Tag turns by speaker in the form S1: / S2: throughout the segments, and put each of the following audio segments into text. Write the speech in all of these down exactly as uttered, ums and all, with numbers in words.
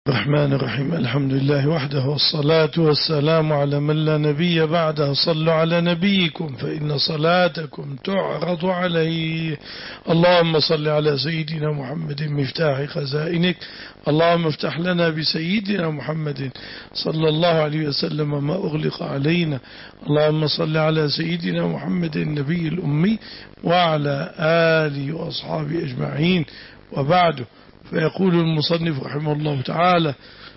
S1: الرحمن الرحيم. الحمد لله وحده، والصلاة والسلام على من لا نبي بعده. صلوا على نبيكم فإن صلاتكم تعرض عليه. اللهم صل على سيدنا محمد مفتاح خزائنك. اللهم افتح لنا بسيدنا محمد صلى الله عليه وسلم ما أغلق علينا. اللهم صل على سيدنا محمد النبي الأمي وعلى آله وأصحابه أجمعين، وبعده. فيقول المصنف رحمه الله تعالى: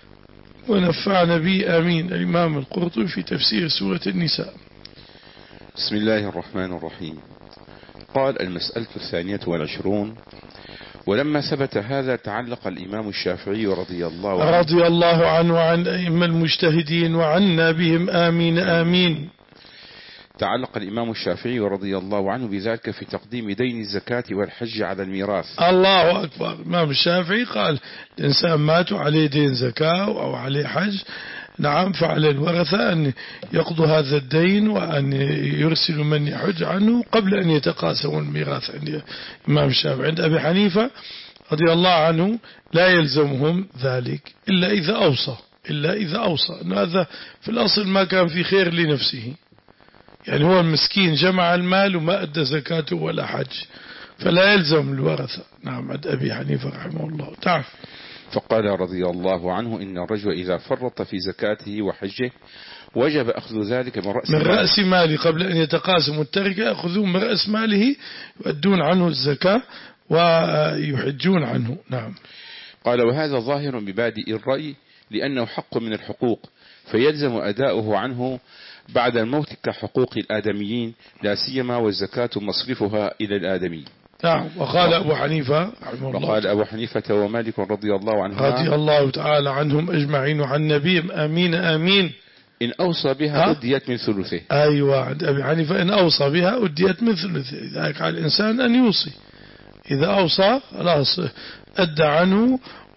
S1: ونفعنا به آمين. الإمام القرطبي في تفسير سورة النساء.
S2: بسم الله الرحمن الرحيم. قال: المسألة الثانية والعشرون. ولما ثبت هذا تعلق الإمام الشافعي رضي الله عنه
S1: رضي الله عنه وعن أئمة المجتهدين وعنا بهم آمين آمين.
S2: تعلق الإمام الشافعي رضي الله عنه بذلك في تقديم دين الزكاة والحج على الميراث.
S1: الله أكبر. الإمام الشافعي قال: الإنسان مات عليه دين زكاة أو عليه حج، نعم، فعلى الورثة أن يقضوا هذا الدين وأن يرسلوا من يحج عنه قبل أن يتقاسموا الميراث. عند الإمام الشافعي. عند أبي حنيفة رضي الله عنه لا يلزمهم ذلك إلا إذا أوصى إلا إذا أوصى أن هذا في الأصل ما كان في خير لنفسه، يعني هو المسكين جمع المال وما أدى زكاته ولا حج، فلا يلزم الورثة. نعم. عند أبي حنيفة رحمه الله تعالى.
S2: فقال رضي الله عنه: إن الرجل إذا فرط في زكاته وحجه وجب أخذ ذلك من رأس
S1: من
S2: ماله.
S1: رأس ماله قبل أن يتقاسموا التركة، يأخذون من رأس ماله يؤدون عنه الزكاة ويحجون عنه. نعم.
S2: قال: وهذا ظاهر ببادئ الرأي لأنه حق من الحقوق، فيلزم أداؤه عنه بعد الموت كحقوق الآدميين، لا سيما والزكاة مصرفها إلى الآدمي.
S1: نعم. وقال أبو حنيفة رحمه الله
S2: وقال أبو حنيفة ومالك رضي الله عنهما
S1: رضي الله تعالى عنهم أجمعين وعن نبيهم آمين آمين:
S2: إن أوصى بها أديت من ثلثه.
S1: أيوة. عند أبي حنيفة إن أوصى بها أديت من ثلثه. لذلك على الإنسان أن يوصي، إذا أوصى خلاص أدى عنه،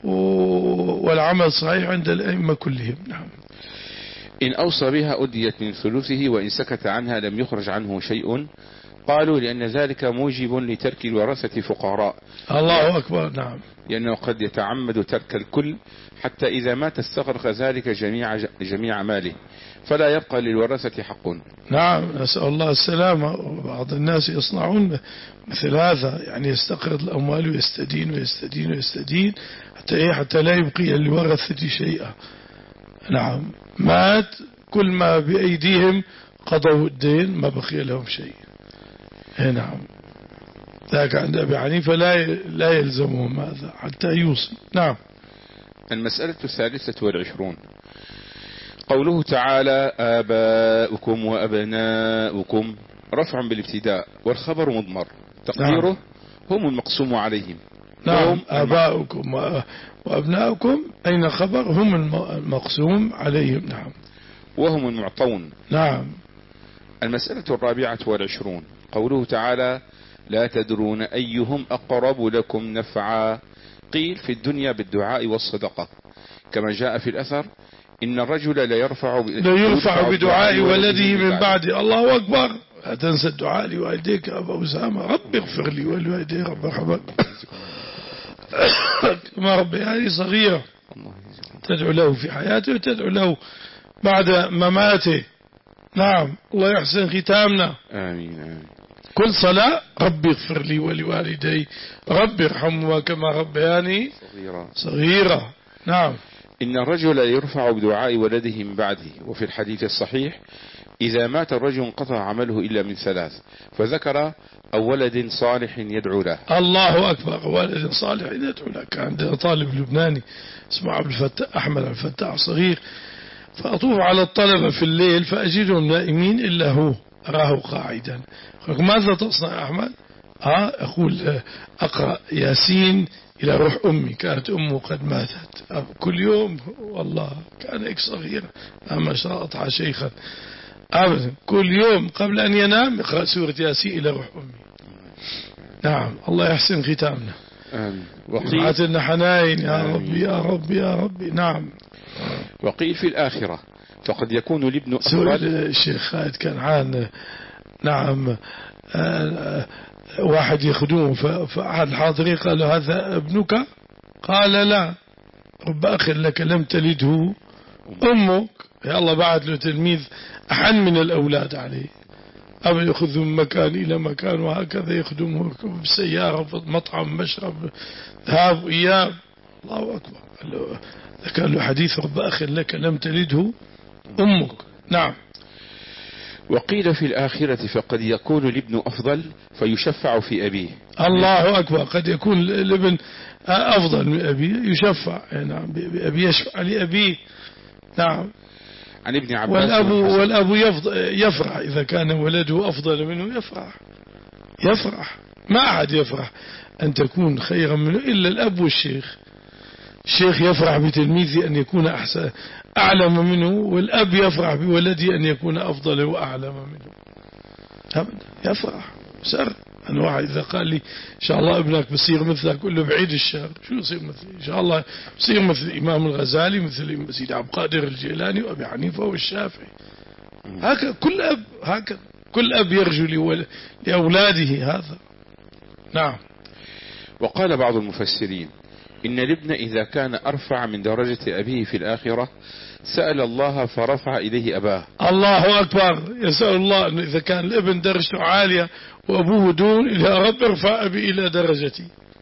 S1: والعمل صحيح عند الأئمة كلهم. نعم.
S2: إن أوصى بها أديت من ثلثه، وإن سكت عنها لم يخرج عنه شيء. قالوا: لأن ذلك موجب لترك الورثة فقراء.
S1: الله أكبر. نعم.
S2: لأنه قد يتعمد ترك الكل حتى إذا مات استغرق ذلك جميع جميع ماله، فلا يبقى للورثة حق.
S1: نعم. نسأل الله السلامة. بعض الناس يصنعون مثل هذا، يعني يستقرض الأموال ويستدين ويستدين ويستدين حتى حتى لا يبقي للورثة شيئا. نعم. مات كل ما بأيديهم قضوا الدين، ما بقي لهم شيء. نعم. ذاك عند أبي حنيفة لا لا يلزمهم هذا حتى يوصي. نعم.
S2: المسألة الثالثة والعشرون. قوله تعالى: آباؤكم وأبناؤكم، رفع بالابتداء والخبر مضمر، تقديره نعم. هم المقسوم عليهم.
S1: نعم. آباؤكم وأبناؤكم أين خبر؟ هم المقسوم عليهم. نعم.
S2: وهم المعطون.
S1: نعم.
S2: المسألة الرابعة والعشرون. قوله تعالى: لا تدرون أيهم أقرب لكم نفعا. قيل: في الدنيا بالدعاء والصدقة، كما جاء في الأثر: إن الرجل لا يرفع
S1: لا يرفع بدعاء ولده من بعد. الله أكبر. لا تنسى الدعاء لوالديك يا أبا أسامة: رب اغفر لي ولوالدي، رب ارحمك ما ربياني صغيرة. تدعو له في حياته وتدعو له بعد مماته. نعم. الله يحسن ختامنا.
S2: آمين آمين.
S1: كل صلاة: رب اغفر لي ولوالدي، رب ارحمهما كما ربياني صغيرة صغيرة. نعم.
S2: إن الرجل يرفع بدعاء ولده من بعده. وفي الحديث الصحيح: إذا مات الرجل انقطع عمله إلا من ثلاث، فذكر: أو ولد صالح يدعو له.
S1: الله أكبر. ولد صالح يدعو له. كان عندنا طالب لبناني اسمه عبد الفتاح أحمد عبد الفتاح صغير، فأطوف على الطلبة في الليل فأجدهم نائمين إلا هو أراه قاعدا. ماذا تصنع أحمد؟ آه أقول: أقرأ ياسين إلى روح أمي، كانت أمه قد ماتت. كل يوم والله كان هيك صغير، ما شاء الله شيخا أبدا، كل يوم قبل أن ينام يقرأ سورة ياسين إلى روح أمي. نعم. الله يحسن ختامنا. وقيل لنا حنين يا ربي يا ربي يا ربي. نعم.
S2: وقيل: في الآخرة، فقد يكون الابن
S1: سؤال الشيخ خالد كان عن نعم آه واحد يخدمه، فأحد الحاضرين قال له: هذا ابنك؟ قال: لا. رب أخ لك لم تلده أمك. يا الله بعد له تلميذ أحن من الأولاد عليه، أبا يأخذ من مكان إلى مكان وهكذا يخدمه بالسيارة، مطعم، مشرب، ذهاب وإياب. الله أكبر. كان له حديث رب أخ لك لم تلده أمك. نعم.
S2: وقيل في الآخرة فقد يكون الابن أفضل فيشفع في أبيه.
S1: الله أكبر. قد يكون الابن أفضل من أبيه يشفع. نعم. بأبي يشفع لأبيه. نعم.
S2: عن ابن عباس.
S1: والأب, والأب يفرح إذا كان ولده أفضل منه، يفرح يفرح ما أحد يفرح أن تكون خيرا منه إلا الأب والشيخ. الشيخ يفرح بتلميذه أن يكون أحسن أعلم منه، والأب يفرح بولده أن يكون أفضل وأعلم منه. أبدا يفرح. سر أنا واحد إذا قال لي إن شاء الله ابنك بصير مثلك، كله بعيد الشر، شو يصير مثلي؟ إن شاء الله بصير مثل الإمام الغزالي، مثل سيد عبد القادر الجيلاني وأبي حنيفة والشافعي. هكذا كل أب، هكذا كل أب يرجو لأولاده هذا. نعم.
S2: وقال بعض المفسرين إن الابن إذا كان أرفع من درجة أبيه في الآخرة سأل الله فرفع إليه أباه.
S1: الله أكبر. يسأل الله أنه إذا كان الابن درجته عالية وأبوه دون، إلى رب ارفع أبي إلى درجتي.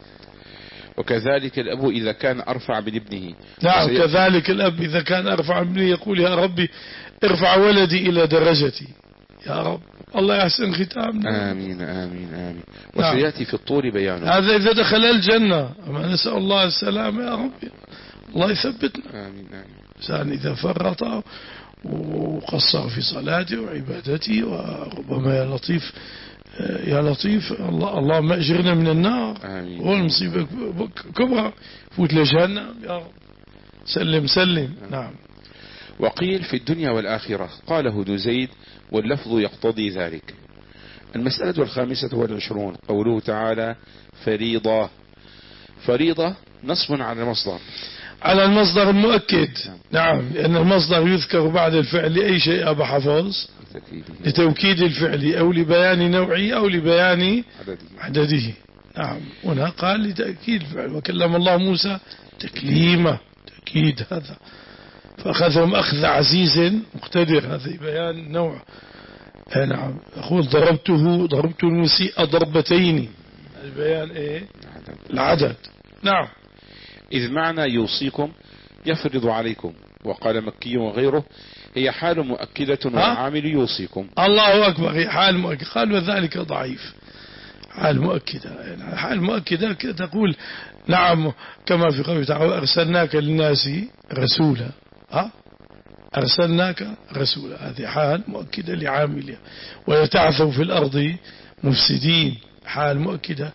S2: وكذلك الأب إذا كان أرفع من ابنه.
S1: نعم. كذلك الأب إذا كان أرفع من ابنه يقول يا ربي ارفع ولدي إلى درجتي. يا رب الله يحسن ختامنا.
S2: آمين آمين آمين. وسيأتي في الطور بيانه.
S1: هذا إذا دخل الجنة. أما نسأل الله السلامة يا رب، الله يثبتنا.
S2: آمين آمين.
S1: إنسان إذا فرط وقصر في صلاته وعبادته، وربما يا لطيف يا لطيف الله اللهم أجرنا من النار.
S2: آمين.
S1: والمصيبة كبرى، فوت لجهنم يا رب. سلم سلم. نعم.
S2: وقيل في الدنيا والآخرة. قاله ابن زيد واللفظ يقتضي ذلك. المسألة الخامسة والعشرون قوله تعالى فريضة. فريضة نصب على المصدر،
S1: على المصدر المؤكد. نعم. لأن المصدر يذكر بعد الفعل لأي شيء أبا حفظ، لتوكيد الفعل أو لبيان نوعه أو لبيان عدده. نعم. هنا قال لتأكيد الفعل. وكلم الله موسى تكليمة، تأكيد هذا. فأخذهم أخذ عزيز مقتدر، هذا بيان نوع. نعم. أقول ضربته ضربت المسيء ضربتين، البيان إيه؟ العدد. نعم.
S2: إذ معنى يوصيكم يفرض عليكم. وقال مكي وغيره هي حال مؤكدة والعامل يوصيكم.
S1: الله أكبر. هي حال مؤكدة. قال وذلك ضعيف. حال مؤكدة، يعني حال مؤكدة تقول نعم كما في قوله تعالى أرسلناك للناس رسولا. ها أرسلناك رسولا، هذه حال مؤكدة لعاملها. ويتعثوا في الأرض مفسدين، حال مؤكدة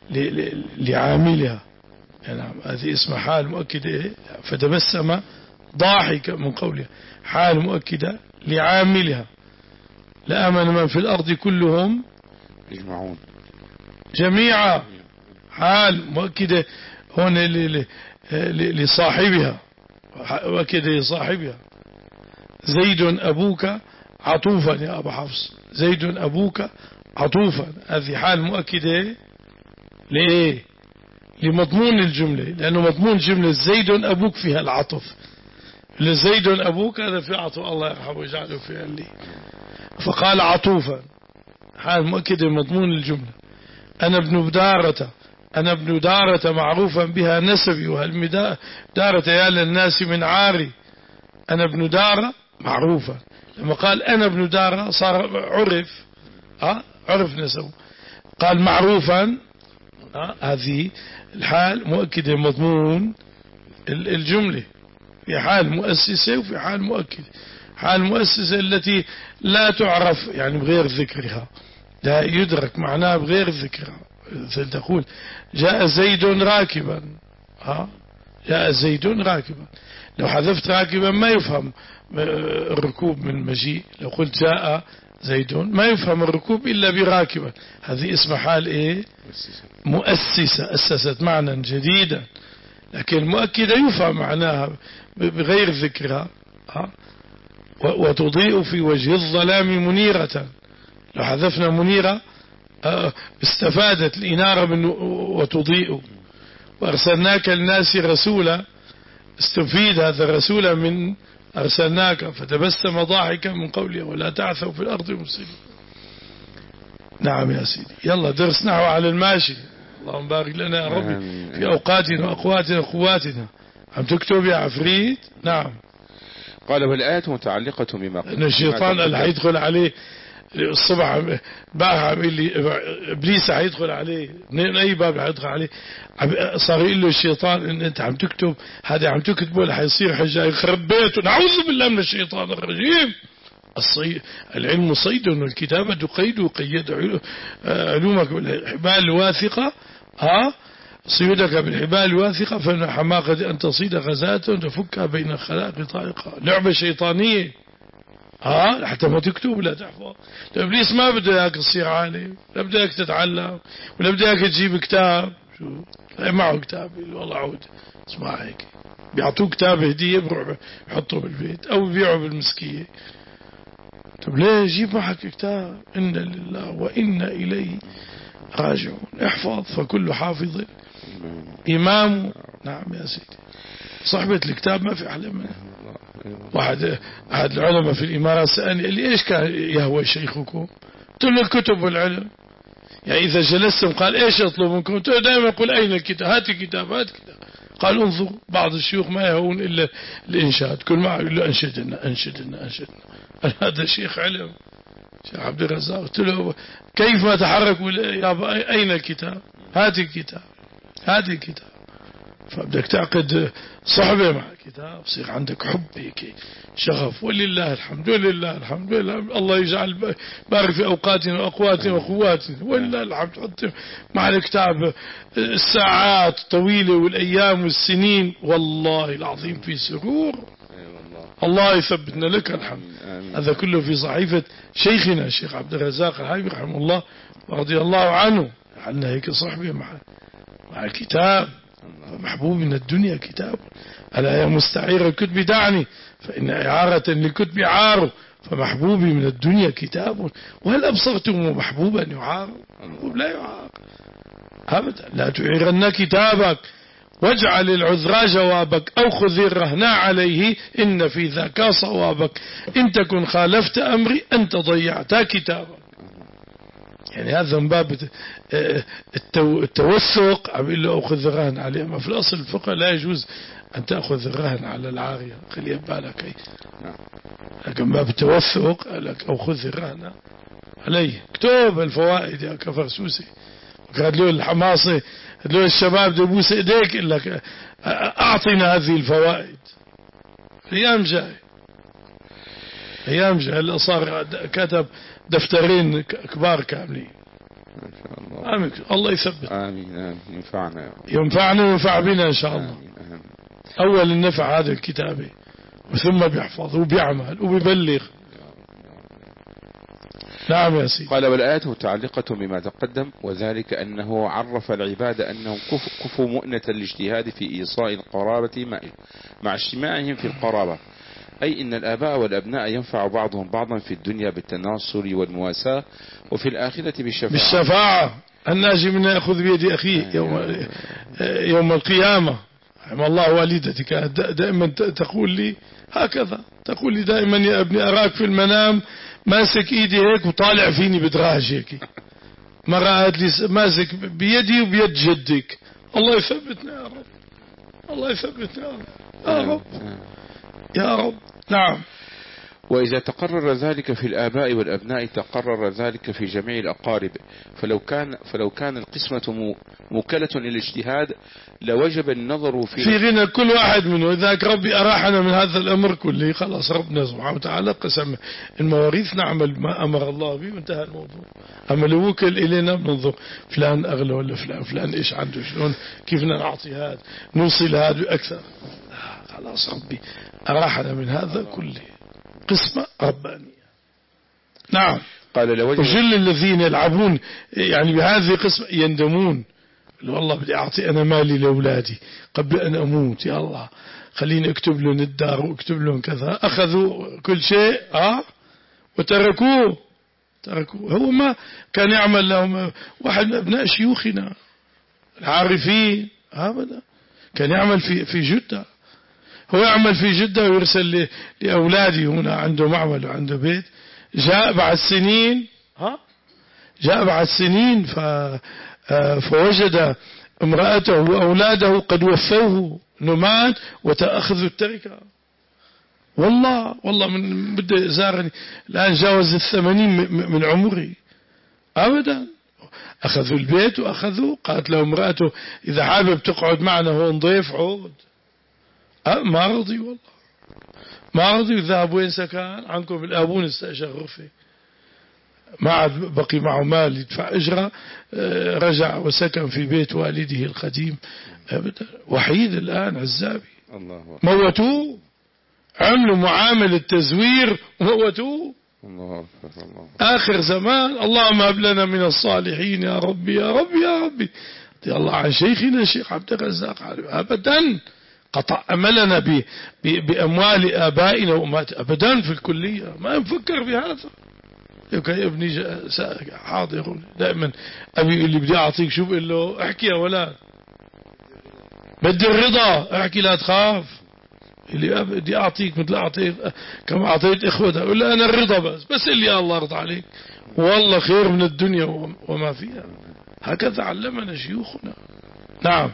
S1: لعاملها. نعم. هذه اسمها حال مؤكدة. فتبسم ضاحك من قولها، حال مؤكدة لعاملها. لآمن من في الأرض كلهم
S2: يجمعون
S1: جميعا، حال مؤكدة هنا لصاحبها، مؤكدة لصاحبها. زيد أبوك عطوفا يا أبا حفص، زيد أبوك عطوفا، هذه حال مؤكدة لإيه؟ لمضمون الجملة، لأنه مضمون الجملة زيد أبوك فيها العطف. لزيد أبوك هذا في عطف، الله يرحمه ويجعله في علي. فقال عطوفا، حال مؤكدة لمضمون الجملة. أنا ابن دارة، أنا ابن دارة معروفا بها نسبي، وهل دارة يا للناس من عاري. أنا ابن دارة معروفا، لما قال أنا ابن دارة صار عرف، أه؟ عرف نسبه. قال معروفا، أه؟ هذه الحال مؤكدة مضمون الجملة. في حال مؤسسة وفي حال مؤكدة. حال مؤسسة التي لا تعرف يعني بغير ذكرها، لا يدرك معناه بغير ذكرها. تقول جاء زيد راكبا، ها جاء زيد راكبا، لو حذفت راكبا ما يفهم الركوب من مجيء. لو قلت جاء زيد ما يفهم الركوب إلا براكبا. هذه اسمها حال إيه؟ مؤسسة، أسست معنى جديدا، لكن المؤكدة يفهم معناها بغير ذكرها. ها وتضيء في وجه الظلام منيرة، لو حذفنا منيرة استفادت الإنارة من وتضيء. وأرسلناك للناس رسولا، استفيد هذا رسولا من أرسلناك فتبسم ضاحكا من قوله ولا تعثوا في الأرض مفسدين. نعم يا سيدي. يلا درس نحو على الماشي. اللهم بارك لنا يا ربي في أوقاتنا وأقواتنا وقواتنا. عم تكتب يا عفريت؟ نعم.
S2: قال والآيات متعلقة بما
S1: إن الشيطان اللي حيدخل عليه الصبح بقى عمل لي إبليس حيدخل عليه من أي باب حيدخل عليه. صار يقول له الشيطان إن أنت عم تكتب هذا عم تكتبه اللي حيصير حجاج يخرب بيته. نعوذ بالله من الشيطان الرجيم. الصي... العلم صيد والكتابة قيد وقيد علومك بالحبال الواثقة. ها صيدك بالحبال الواثقة فإن حماقة أن تصيد غزاة تفكها بين الخلائق طائقة. لعبة شيطانية. ها حتى ما تكتب لا تحفظ. إبليس ما بده إياك تصير عالم لا بده إياك تتعلم ولا بده إياك تجيب كتاب. شو معه كتاب والله عود اسمع هيك بيعطوه كتاب هدية بروح بحطه بالبيت أو بيبيعه بالمسكية. طب ليه جيب معك كتاب إن لله وإنا إليه راجعون. احفظ فكل حافظ إمام. نعم يا سيدي. صحبة الكتاب ما في أحلى منها. واحد أحد العلماء في الإمارات سألني قال لي إيش كان يهوى شيخكم؟ قلت له الكتب والعلم. يعني إذا جلستم قال إيش أطلب منكم؟ قلت له دائما يقول أين الكتاب؟ هات الكتاب هات كتاب. قال انظر بعض الشيوخ ما يهون إلا الإنشاد. كل ما يقول له أنشدنا أنشدنا أنشدنا. هذا شيخ علم شيخ عبد الرزاق. قلت له كيف ما تحرك يا أين الكتاب؟ هات الكتاب هات الكتاب. فبدك تعقد صحبة مع الكتاب يصير عندك حب هيك شغف. ولله الحمد ولله الحمد ولله الله يجعل بارك في أوقاتنا وأقواتنا وقواتنا. ولله الحمد. حط مع الكتاب الساعات طويلة والأيام والسنين والله العظيم في سرور. الله يثبتنا لك الحمد. هذا كله في صحيفة شيخنا الشيخ عبد الرزاق الحبيب رحمه الله ورضي الله عنه. عنا هيك صحبة مع مع الكتاب. محبوب من الدنيا كتاب. ألا يا مستعير الكتب دعني فإن إعارة للكتب عار فمحبوبي من الدنيا كتاب. وهل أبصرتم محبوبا يعار؟ محبوب لا يعار أبدا. لا تعيرن كتابك واجعل العذرى جوابك أو خذ الرهن عليه إن في ذاك صوابك إن تكن خالفت أمري أنت ضيعت كتابك. يعني هذا من باب التوثق. عم يقول له أخذ الرهن عليه. أما في الأصل الفقه لا يجوز أن تأخذ الرهن على العارية. خليها ببالك. لكن باب التوثق لك أو خذ الرهن عليه. اكتب الفوائد يا كفرسوسي. قال له الحماصة قال له الشباب دبوس ايديك إلا لك أعطينا هذه الفوائد. أيام جاي أيام جاي اللي صار كتب دفترين كبار كاملين.
S2: ما شاء الله.
S1: آمين. الله يثبت.
S2: آمين آمين. ينفعنا
S1: ينفعنا وينفع بنا إن شاء الله.
S2: آمين آمين.
S1: أول النفع هذا الكتابة وثم بيحفظ وبيعمل وبيبلغ. نعم يا سيدي.
S2: قال والآيات متعلقة بما تقدم وذلك أنه عرف العباد أنهم كفوا مؤنة الاجتهاد في إيصاء القرابة مع اجتماعهم في القرابة. أي إن الآباء والأبناء ينفع بعضهم بعضا في الدنيا بالتناصر والمواساة وفي الآخرة بالشفاعة.
S1: بالشفاعة. الناجي منا يأخذ بيد أخيه يوم, يوم القيامة. رحم الله والدتك دائما تقول لي هكذا. تقول لي دائما يا ابني أراك في المنام ماسك إيدي هيك وطالع فيني بدراج هيك. مرة قالت لي ماسك بيدي وبيد جدك. الله يثبتنا يا رب. الله يثبتنا يا رب. يا رب يا رب. نعم.
S2: وإذا تقرر ذلك في الآباء والأبناء تقرر ذلك في جميع الأقارب. فلو كان فلو كان القسمة موكلة للاجتهاد لوجب النظر في
S1: في غنى كل واحد منه. ذاك ربي أراحنا من هذا الأمر كله. خلاص ربنا سبحانه وتعالى قسم المواريث نعمل ما أمر الله به وانتهى الموضوع. أما لو وكل إلينا بننظر فلان أغلى ولا فلان فلان إيش عنده شلون كيف نعطي هذا نوصل هذا أكثر. خلاص ربي أراحنا من هذا كله. قسمة ربانية. نعم.
S2: قال لوجه
S1: وجل الذين يلعبون يعني بهذه القسمة يندمون. والله بدي أعطي أنا مالي لأولادي قبل أن أموت. يا الله خليني أكتب لهم الدار وأكتب لهم كذا. أخذوا كل شيء آه وتركوه تركوه. هو ما كان يعمل لهم. واحد من أبناء شيوخنا العارفين أبدا كان يعمل في في جدة. هو يعمل في جدة ويرسل لأولادي هنا، عنده معمل وعنده بيت. جاء بعد سنين ها جاء بعد سنين ف فوجد امرأته وأولاده قد وفوه نمات وتأخذوا التركة. والله والله من بدأ زارني الآن جاوز الثمانين من عمري أبدا. أخذوا البيت وأخذوا، قالت له امرأته إذا حابب تقعد معنا هون ضيف عود. أه ما رضي والله ما رضي. وذهب وين سكن عنكم الآبون استأجر غرفة، ما عاد بقي معه مال يدفع إجرة، رجع وسكن في بيت والده القديم أبدا. وحيد الآن عزابي.
S2: الله
S1: موتوه، عملوا معاملة تزوير وموتوه.
S2: الله الله.
S1: آخر زمان اللهم هب لنا من الصالحين يا ربي يا ربي يا ربي. رضي الله عن شيخنا الشيخ عبد الرزاق أبدا. قطع أملنا ب... ب... بأموال آبائنا وأمهات أبدا في الكلية، ما نفكر بهذا. يمكن ابني حاضر دائما أبي اللي بدي أعطيك شو بقول له احكي يا ولد، بدي الرضا احكي لا تخاف. اللي بدي أعطيك مثل أعطيك كما أعطيت إخوتها، أقول له أنا الرضا بس بس اللي يا الله رضى عليك والله خير من الدنيا وما فيها. هكذا علمنا شيوخنا. نعم.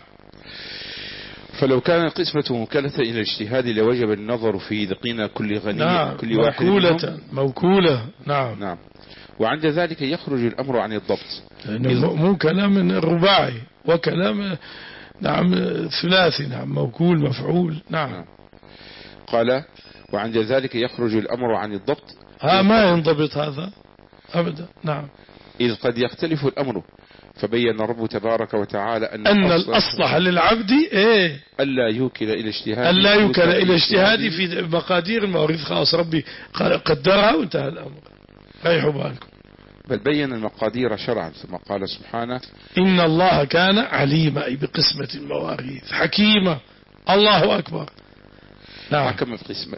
S2: فلو كان القسمة موكلة إلى الاجتهاد لوجب النظر في ذقين كل غني
S1: نعم.
S2: كل واحد
S1: موكولة موكولة. نعم
S2: نعم. وعند ذلك يخرج الأمر عن الضبط،
S1: مو كلام الرباعي وكلام نعم ثلاثي. نعم موكول مفعول. نعم, نعم.
S2: قال وعند ذلك يخرج الأمر عن الضبط.
S1: ها ما ينضبط هذا أبدا. نعم.
S2: إذ قد يختلف الأمر، فبين الرب تبارك وتعالى أن,
S1: أن الأصلح للعبد إيه
S2: ألا يوكل إلى اجتهاد
S1: ألا يوكل إلى اجتهاد في مقادير المواريث، خلاص ربي قدرها وانتهى الأمر. ريحوا بالكم.
S2: بل بين المقادير شرعا، ثم قال سبحانه
S1: إن الله كان عليما، أي بقسمة المواريث حكيما. الله أكبر. نعم.
S2: حكم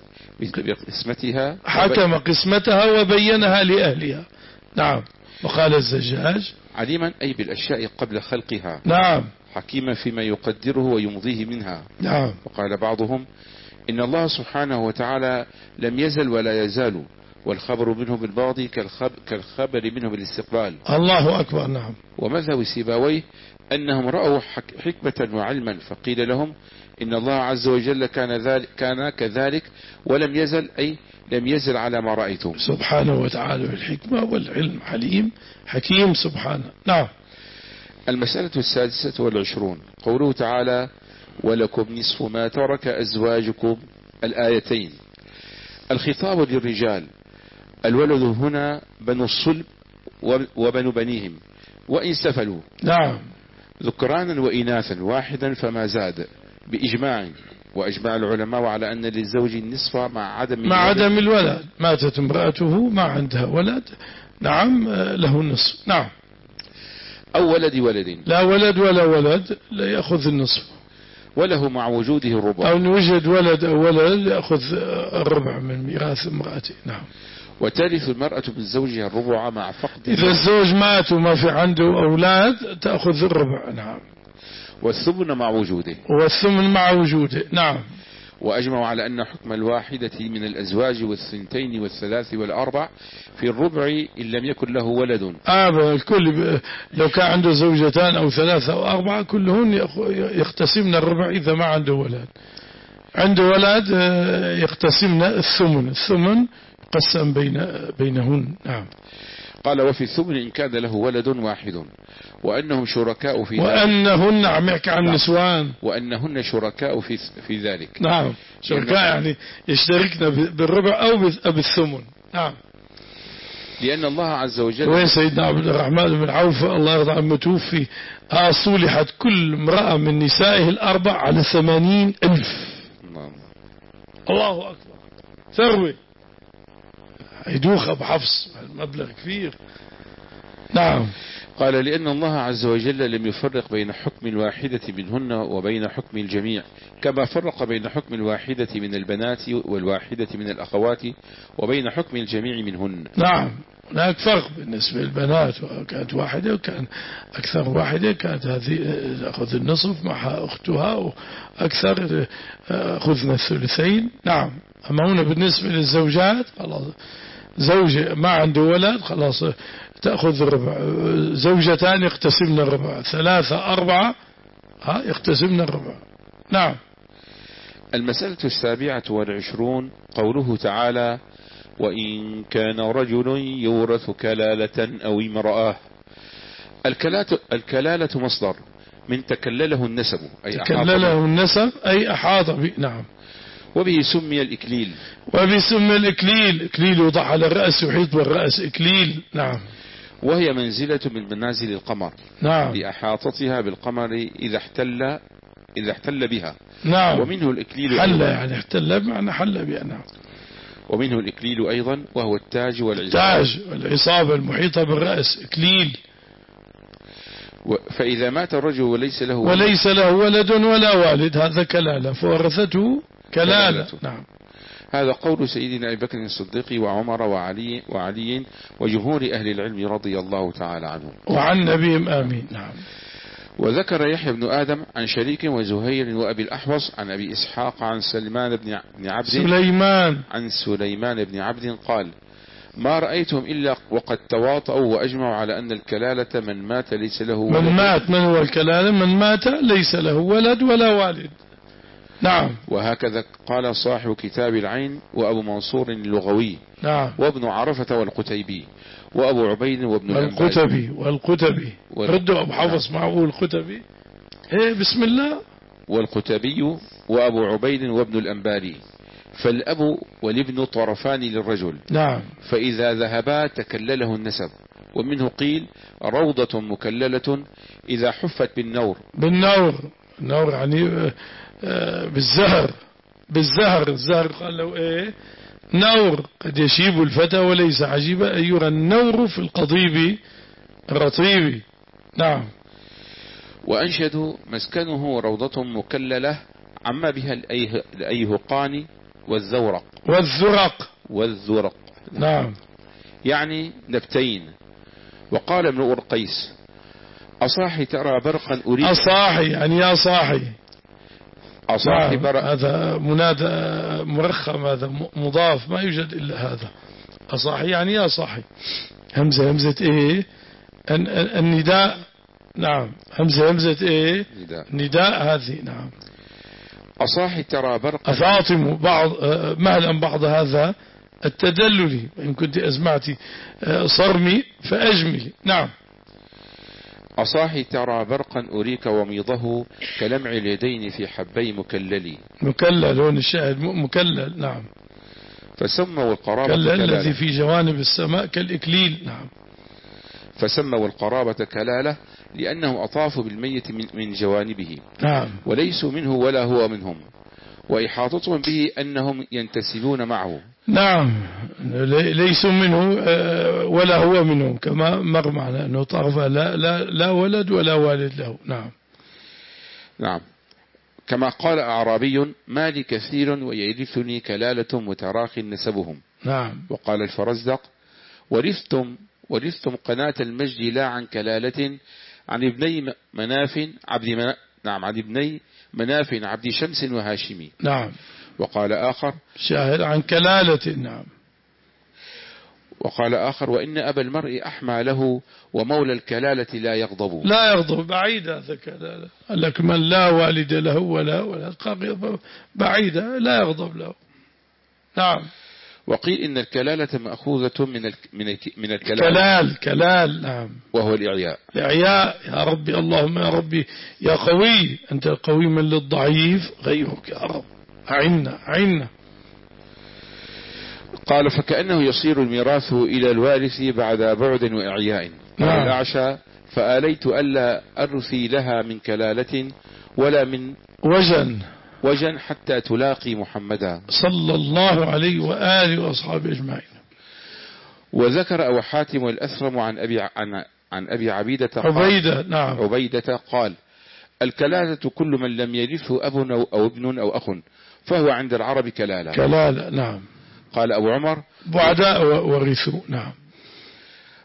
S2: بقسمتها
S1: حكم قسمتها وبينها لأهلها. نعم. وقال الزجاج
S2: عليما أي بالأشياء قبل خلقها.
S1: نعم.
S2: حكيما فيما يقدره ويمضيه منها.
S1: نعم.
S2: وقال بعضهم إن الله سبحانه وتعالى لم يزل ولا يزال، والخبر منه بالماضي كالخبر منه بالاستقبال.
S1: الله أكبر. نعم.
S2: ومذهب سيباويه أنهم رأوا حكمة وعلما، فقيل لهم إن الله عز وجل كان, ذلك كان كذلك ولم يزل، أي لم يزل على ما رأيتم.
S1: سبحانه وتعالى بالحكمة والعلم حليم حكيم سبحانه. نعم.
S2: المسألة السادسة والعشرون قوله تعالى ولكم نصف ما ترك أزواجكم، الآيتين. الخطاب للرجال، الولد هنا بنو الصلب وبنو بنيهم وإن سفلوا.
S1: نعم.
S2: ذكرانا وإناثا واحدا فما زاد بإجماع. وأجمع العلماء على أن للزوج النصف مع عدم
S1: مع عدم الولد. ماتت امرأته ما عندها ولد، نعم له النصف. نعم.
S2: أو ولد ولد،
S1: لا ولد ولا ولد لا يأخذ النصف،
S2: وله مع وجوده الربع.
S1: أو إن وجد ولد أو ولد يأخذ الربع من ميراث امرأته. نعم.
S2: وترث المرأة من زوجها الربع مع فقد.
S1: إذا الزوج مات وما في عنده أولاد تأخذ الربع. نعم.
S2: والثمن مع وجوده.
S1: والثمن مع وجوده. نعم.
S2: وأجمعوا على أن حكم الواحدة من الأزواج والثنتين والثلاث والأربع في الربع إن لم يكن له ولد.
S1: آه الكل لو كان عنده زوجتان أو ثلاثة أو أربعة كلهن يقتسمن الربع إذا ما عنده ولد. عنده ولد يقتسمن الثمن، الثمن يقسم بين بينهن. نعم.
S2: قال وفي الثمن إن كان له ولد واحد وأنهم شركاء في
S1: وأنهن عم يحكي عن النسوان
S2: وأنهن شركاء في في ذلك.
S1: نعم. شركاء يعني يشتركن بالربع أو بالثمن. نعم.
S2: لأن الله عز وجل.
S1: وين سيدنا عبد الرحمن بن عوف الله يرضى عنه متوفي صولحت كل امرأة من نسائه الأربع على ثمانين ألف. الله أكبر. ثروة يدوخ بحفص مبلغ كبير. نعم.
S2: قال لأن الله عز وجل لم يفرق بين حكم الواحدة منهن وبين حكم الجميع، كما فرق بين حكم الواحدة من البنات والواحدة من الأخوات وبين حكم الجميع منهن.
S1: نعم. هناك فرق بالنسبة للبنات، كانت واحدة وكان أكثر واحدة كانت هذه أخذ النصف مع أختها وأكثر أخذنا الثلثين. نعم. أما هنا بالنسبة للزوجات خلاص زوجة ما عنده ولد خلاص تأخذ الربع، زوجتان يقتسمن الربع، ثلاثة أربعة ها يقتسمن الربع. نعم.
S2: المسألة السابعة والعشرون قوله تعالى وإن كان رجل يورث كلالة أو امرأة. الكلالة مصدر من تكلله النسب أي
S1: تكلله النسب أي أحاط به. نعم.
S2: وبه سمي الإكليل.
S1: وبه سمي الإكليل، إكليل يوضع على الرأس ويحيط بالرأس إكليل. نعم.
S2: وهي منزلة من منازل القمر.
S1: نعم.
S2: لأحاطتها بالقمر إذا احتل إذا احتل بها.
S1: نعم.
S2: ومنه الإكليل
S1: حل يعني احتل بمعنى حل بها. نعم.
S2: ومنه الإكليل أيضا وهو التاج والعصابة.
S1: التاج والعصابة المحيطة بالرأس إكليل.
S2: فإذا مات الرجل وليس له
S1: وليس له ولد ولا والد هذا كلالة فورثته كلالة. نعم.
S2: هذا قول سيدنا أبي بكر الصديق وعمر وعلي وعلي وجمهور أهل العلم رضي الله تعالى عنهم
S1: وعن نبيهم آمين. نعم.
S2: وذكر يحيى بن آدم عن شريك وزهير وأبي الأحوص عن أبي إسحاق عن سلمان بن عبد
S1: سليمان
S2: عن سليمان بن عبد قال ما رأيتهم إلا وقد تواطؤوا وأجمعوا على أن الكلالة من مات ليس له ولد.
S1: من مات من هو الكلالة؟ من مات ليس له ولد ولا والد. نعم.
S2: وهكذا قال صاحب كتاب العين وأبو منصور اللغوي.
S1: نعم.
S2: وابن عرفة والقتيبي وأبو عبيد وابن
S1: والقتبي والقتبي وال... ردوا أبو حفص معه القتبي. إيه بسم الله.
S2: والقتبي وأبو عبيد وابن الأنباري. فالأب والابن طرفان للرجل.
S1: نعم.
S2: فإذا ذهبا تكلله النسب. ومنه قيل روضة مكللة إذا حفت بالنور.
S1: بالنور النور يعني بالزهر بالزهر الزهر قال له ايه نور قد يشيب الفتى وليس عجيبا أن يرى النور في القضيب الرطيب. نعم.
S2: وأنشد مسكنه روضة مكللة عما بها الأيهقان والزورق
S1: والزرق
S2: والزرق.
S1: نعم.
S2: يعني نبتين. وقال ابن أرقيس أصاحي ترى برقا أريد.
S1: أصاحي يعني يا صاحي.
S2: أصاحي
S1: نعم.
S2: برق
S1: هذا منادى مرخم هذا مضاف ما يوجد إلا هذا. أصاحي يعني يا صاحي. همزة همزة إيه النداء. نعم. همزة همزة إيه
S2: نداء,
S1: نداء هذه. نعم.
S2: أصاحي ترى برقا
S1: أفاطم بعض مهلا بعض هذا التدلل إن كنت أسمعت صرمي فأجملي. نعم.
S2: أصاحي ترى برقا أريك وميضه كلمع اليدين في حبي مكللي.
S1: مكلل هون الشاهد مكلل. نعم.
S2: فسموا القرابة
S1: كلل الذي في جوانب السماء كالإكليل. نعم.
S2: فسموا القرابة كلالة لأنهم أطافوا بالميت من جوانبه.
S1: نعم.
S2: وليسوا منه ولا هو منهم. وإحاطتهم به أنهم ينتسبون معه.
S1: نعم. ليسوا منه ولا هو منهم كما مر معنا أنه طرف لا, لا, لا ولد ولا والد له. نعم.
S2: نعم. كما قال أعرابي ما لي كثير ويرثني كلالة متراخ نسبهم.
S1: نعم.
S2: وقال الفرزدق ورثتم ورثتم قناة المجد لا عن كلالة عن ابني مناف عبد من... نعم عن ابني مناف عبد شمس وهاشمي.
S1: نعم.
S2: وقال آخر
S1: شاهد عن كلالة. نعم.
S2: وقال آخر وإن أبا المرء أحمى له ومولى الكلالة لا يغضب.
S1: لا يغضب بعيد هذا كلالة. لك من لا والد له ولا ولا بعيدة لا يغضب له. نعم.
S2: وقيل إن الكلالة مأخوذة من ال... من ال... من الكلال.
S1: كلال كلال. نعم.
S2: وهو الإعياء.
S1: الإعياء. يا ربي اللهم يا ربي يا قوي أنت القوي من للضعيف غيرك يا رب أعنا أعنا.
S2: قال فكأنه يصير الميراث إلى الوارث بعد بعد وإعياء.
S1: نعم.
S2: الأعشى فآليت ألا أرثي لها من كلالة ولا من
S1: وجن
S2: وجن حتى تلاقي محمدا
S1: صلى الله عليه وآله وأصحابه أجمعين.
S2: وذكر أبو حاتم الأثرم عن أبي عن, عن أبي عبيدة
S1: عبيدة. نعم.
S2: عبيدة قال الكلالة كل من لم يرثه أب أو ابن أو أخ فهو عند العرب كلالة.
S1: كلالة. نعم.
S2: قال أبو عمر
S1: بعداء ورثوا. نعم.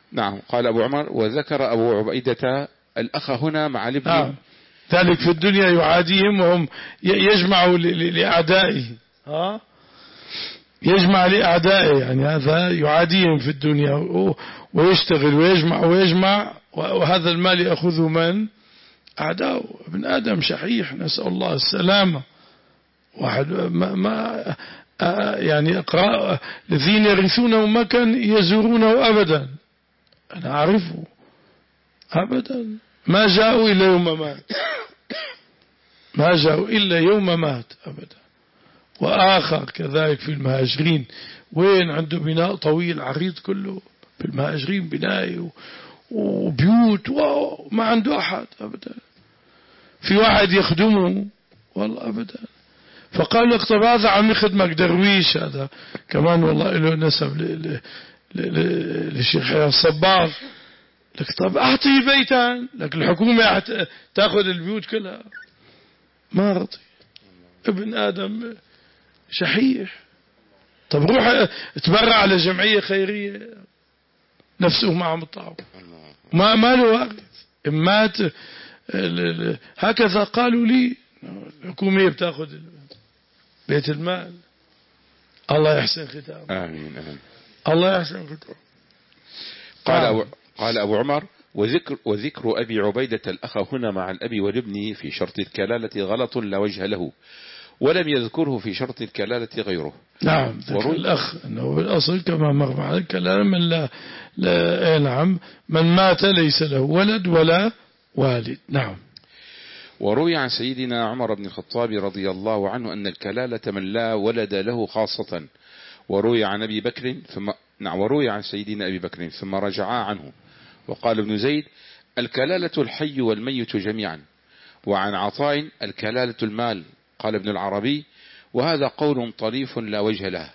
S2: نعم. قال أبو عمر وذكر أبو عبيدة الأخ هنا مع الابن.
S1: نعم. ذلك في الدنيا يعاديهم وهم يجمعوا لأعدائه. ها يجمع لأعدائه، يعني هذا يعاديهم في الدنيا ويشتغل ويجمع ويجمع، وهذا المال يأخذه من أعداؤه. ابن آدم شحيح، نسأل الله السلامة. واحد ما, ما يعني أقرأ الذين يرثونه ما كان يزورونه أبدا، أنا أعرفه أبدا، ما جاءوا إلا يوم مات، ما جاءوا إلا يوم مات أبدا. وآخر كذلك في المهاجرين، وين عنده بناء طويل عريض كله في المهاجرين، بناء وبيوت وما عنده أحد أبدا. في واحد يخدمه والله أبدا. فقال لك طب هذا عم يخدمك درويش، هذا كمان والله له نسب للشيخ حياة الصباغ. لك طب أعطي بيتا، لك الحكومة تأخذ البيوت كلها، ما رضي. ابن آدم شحيح. طب روح تبرع على جمعية خيرية، نفسه ما عم يطلعوا، ما ما له وقت. مات هكذا قالوا لي، الحكومة بتاخذ بيت المال. الله يحسن ختام.
S2: آمين آمين.
S1: الله يحسن ختام.
S2: قال أبو, قال أبو عمر وذكر, وذكر أبي عبيدة الأخ هنا مع الأب والابن في شرط الكلالة غلط لا وجه له، ولم يذكره في شرط الكلالة غيره.
S1: نعم. ذكر الأخ أنه بالأصل كما مر مع الكلام من لا, لا نعم من مات ليس له ولد ولا والد. نعم.
S2: وروي عن سيدنا عمر بن الخطاب رضي الله عنه أن الكلالة من لا ولد له خاصة. وروي عن أبي بكر ثم نعم وروي عن سيدنا أبي بكر ثم رجعا عنه. وقال ابن زيد الكلالة الحي والميت جميعا. وعن عطاء الكلالة المال. قال ابن العربي وهذا قول طريف لا وجه له.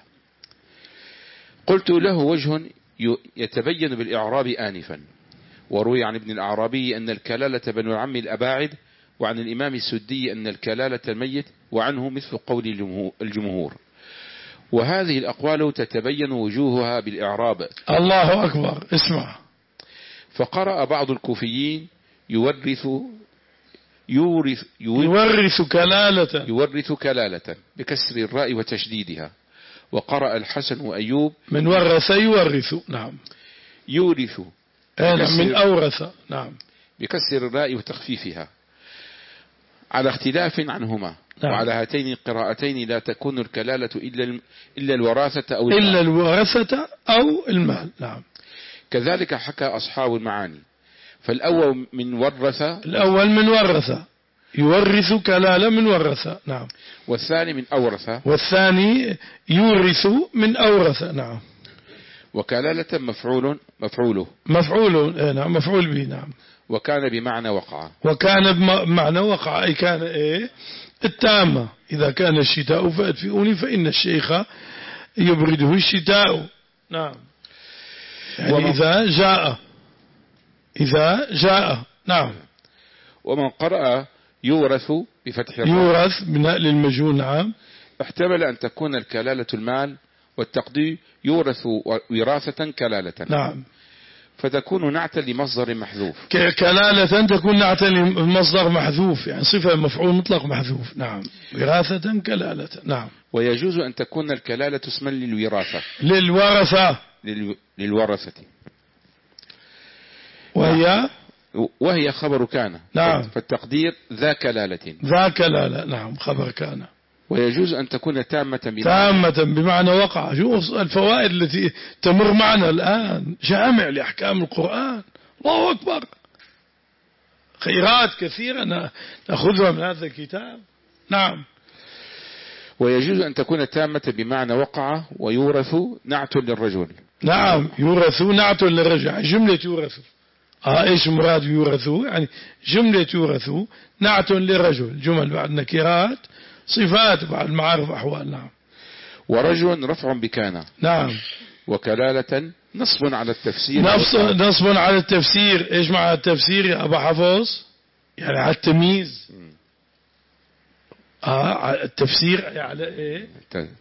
S2: قلت له وجه يتبين بالإعراب آنفا. وروي عن ابن الأعرابي أن الكلالة بن العم الأباعد. وعن الإمام السدي أن الكلالة الميت، وعنه مثل قول الجمهور. وهذه الأقوال تتبين وجوهها بالإعراب.
S1: الله أكبر. اسمع.
S2: فقرأ بعض الكوفيين يورث يورث
S1: يورث كلالة
S2: يورث كلالة بكسر الراء وتشديدها. وقرأ الحسن وأيوب
S1: من ورث يورث. نعم.
S2: يورث
S1: من أورث. نعم.
S2: بكسر الراء وتخفيفها على اختلاف عنهما.
S1: نعم.
S2: وعلى هاتين القراءتين لا تكون الكلالة إلا إلا الوراثة أو
S1: المال. إلا الوراثة أو المال. نعم.
S2: كذلك حكى أصحاب المعاني. فالأول من ورث
S1: الأول من ورث يورث كلالة من ورث. نعم.
S2: والثاني من أورث
S1: والثاني يورث من أورث. نعم.
S2: وكلالة مفعول مفعوله
S1: مفعول. نعم. مفعول به. نعم.
S2: وكان بمعنى وقع.
S1: وكان بمعنى وقع أي كان إيه التامة. إذا كان الشتاء فأدفئوني فإن الشيخ يبرده الشتاء. نعم. يعني إذا جاء إذا جاء. نعم.
S2: ومن قرأ يورث بفتح الراء
S1: يورث بناء للمجهول. نعم.
S2: احتمل أن تكون الكلالة المال والتقدير يورث وراثة كلالة.
S1: نعم.
S2: فتكون نعتا لمصدر محذوف.
S1: كلالة تكون نعتا لمصدر محذوف، يعني صفة مفعول مطلق محذوف. نعم. وراثة كلالة. نعم.
S2: ويجوز أن تكون الكلالة اسما للوراثة
S1: للورثة
S2: لل... للورثة
S1: وهي
S2: وهي خبر كان.
S1: نعم.
S2: فالتقدير ذا كلالة.
S1: ذا كلالة. نعم. خبر كان.
S2: ويجوز أن تكون تامة بمعنى
S1: تامة بمعنى وقع. شوف الفوائد التي تمر معنا الآن، جامع لأحكام القرآن. الله أكبر. خيرات كثيرة نأخذها من هذا الكتاب. نعم.
S2: ويجوز أن تكون تامة بمعنى وقع. ويورث نعت للرجل.
S1: نعم. يورث نعت للرجل، يعني جملة يورث. آه إيش مراد يورثوا؟ يعني جملة يورثوا نعت للرجل، جمل بعد نكرات صفات بعد معارف أحوال. نعم.
S2: ورجل رفع بكان.
S1: نعم.
S2: وكلالة نصب على التفسير.
S1: نصب, نصب على التفسير. إيش مع التفسير يا أبا حفظ؟ يعني على التمييز. آه على التفسير على إيه؟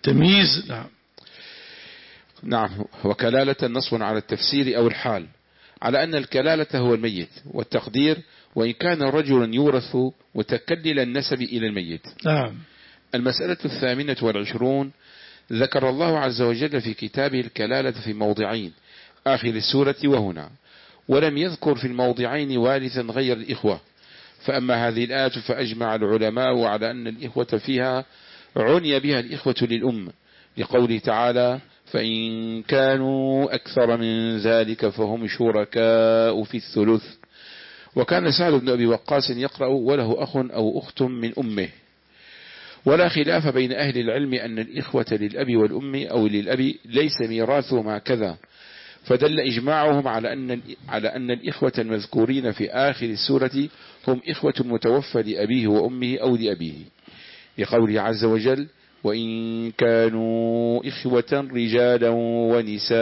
S1: تمييز. نعم.
S2: نعم. وكلالة نصب على التفسير أو الحال. على أن الكلالة هو الميت، والتقدير وإن كان رجلا يورث متكلل النسب إلى الميت.
S1: نعم.
S2: المسألة الثامنة والعشرون، ذكر الله عز وجل في كتابه الكلالة في موضعين آخر السورة وهنا، ولم يذكر في الموضعين وارثا غير الإخوة. فأما هذه الآية فأجمع العلماء على أن الإخوة فيها عني بها الإخوة للأم، لقوله تعالى: فإن كانوا أكثر من ذلك فهم شركاء في الثلث. وكان سعد بن أبي وقاص يقرأ: وله أخ أو أخت من أمه. ولا خلاف بين أهل العلم أن الإخوة للأب والأم أو للأب ليس ميراثهم هكذا، فدل إجماعهم على أن على أن الإخوة المذكورين في آخر السورة هم إخوة المتوفى لأبيه وأمه أو لأبيه، لقوله عز وجل: وإن كانوا إخوة رجالا ونساء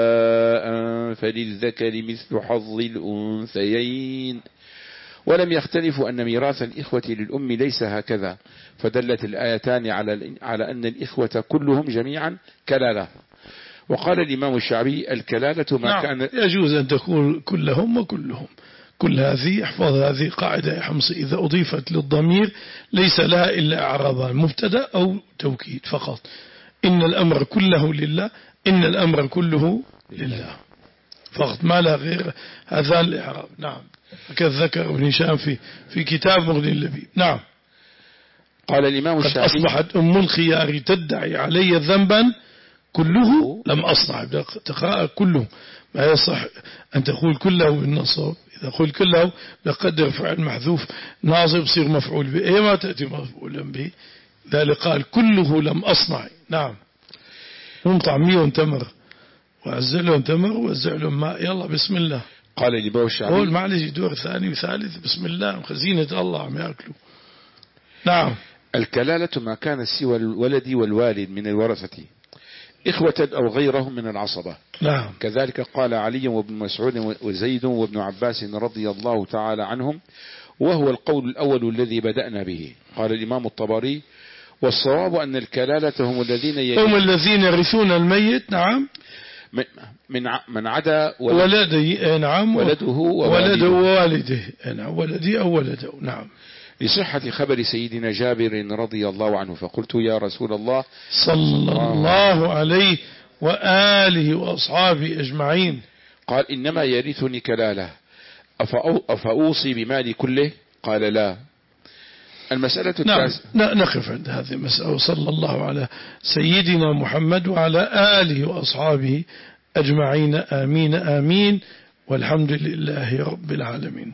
S2: فللذكر مثل حظ الأنثيين. ولم يختلفوا أن ميراث الإخوة للأم ليس هكذا، فدلت الآيتان على على أن الإخوة كلهم جميعا كلالة. وقال الإمام الشعبي: الكلالة ما
S1: نعم.
S2: كان
S1: يجوز أن تكون كلهم وكلهم. كل هذه احفظ هذه قاعدة يا حمص، إذا أضيفت للضمير ليس لها إلا إعرابان: مبتدأ أو توكيد فقط. إن الأمر كله لله، إن الأمر كله لله فقط، ما لا غير هذا الإعراب. نعم. هكذا ذكر ابن هشام في في كتاب مغني اللبيب. نعم.
S2: قال الإمام الشافعي:
S1: قد أصبحت أم الخيار تدعي علي ذنبا كله لم أصنع. تقرأ كله، ما يصح أن تقول كله بالنصب. إذا قلت كله لقدر فعل محذوف ناصب صير مفعول به، إيه ما تأتي مفعولا به، ذلك قال كله لم أصنع. نعم. هم طعميهم تمر وأزلهم تمر وأزلهم ماء، يلا بسم الله.
S2: قال الإمام الشافعي:
S1: قول معلش دور ثاني وثالث، بسم الله، خزينة الله عم يأكلوا. نعم.
S2: الكلالة ما كان سوى الولد والوالد من الورثة، إخوة أو غيرهم من العصبة.
S1: نعم.
S2: كذلك قال علي وابن مسعود وزيد وابن عباس رضي الله تعالى عنهم، وهو القول الأول الذي بدأنا به. قال الإمام الطبري: والصواب أن الكلالة هم الذين
S1: هم الذين يرثون الميت. نعم.
S2: من من من عدا
S1: ولده. نعم.
S2: ولده
S1: وولده ووالده. نعم. ولدي أو ولده. نعم.
S2: لصحة خبر سيدنا جابر رضي الله عنه، فقلت: يا رسول الله
S1: صلى الله عليه وآله وأصحابه أجمعين،
S2: قال: إنما يرثني كلالة، أفأوصي بمالي كله؟ قال: لا. المسألة
S1: نعم.
S2: التاسعة.
S1: نقف عند هذه المسألة. صلى الله على سيدنا محمد وعلى آله وأصحابه أجمعين، آمين آمين، والحمد لله رب العالمين.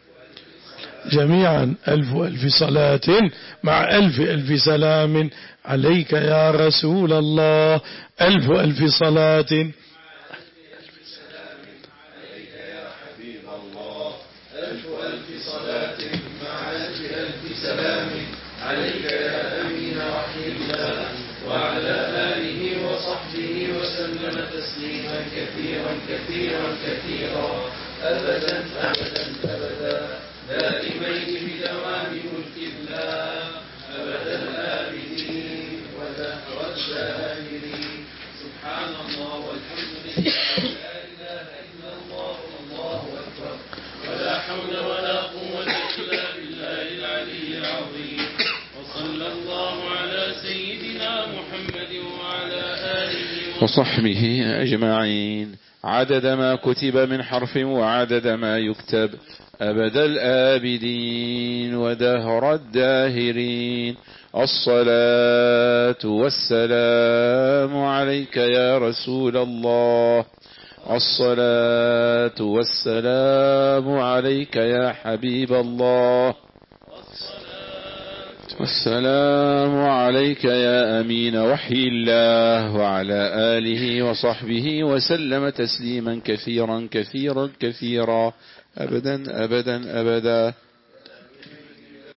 S1: جميعا ألف ألف صلاة مع ألف ألف سلام عليك يا رسول الله. ألف ألف صلاة ألف سلام عليك يا حبيب الله. ألف ألف صلاة مع ألف ألف سلام عليك يا أمين وحي الله، وعلى آله وصحبه وسلم تسليما كثيرا كثيرا كثيرا أبدا أبدا أبدا، دائمين بدوام ملك الله، أبدا الآبدين ودهر الشاهدين. سبحان الله والحمد لله لا إله إلا الله والله أكبر، ولا حول ولا قوة إلا بالله العلي العظيم. وصلى الله على سيدنا محمد وعلى آله
S2: وصحبه أجمعين، عدد ما كتب من حرف وعدد ما يكتب، أبد الآبدين ودهر الداهرين. الصلاة والسلام عليك يا رسول الله، الصلاة والسلام عليك يا حبيب الله، والسلام عليك يا أمين وحي الله، وعلى آله وصحبه وسلم تسليما كثيرا كثيرا كثيرا أبدا أبدا أبدا.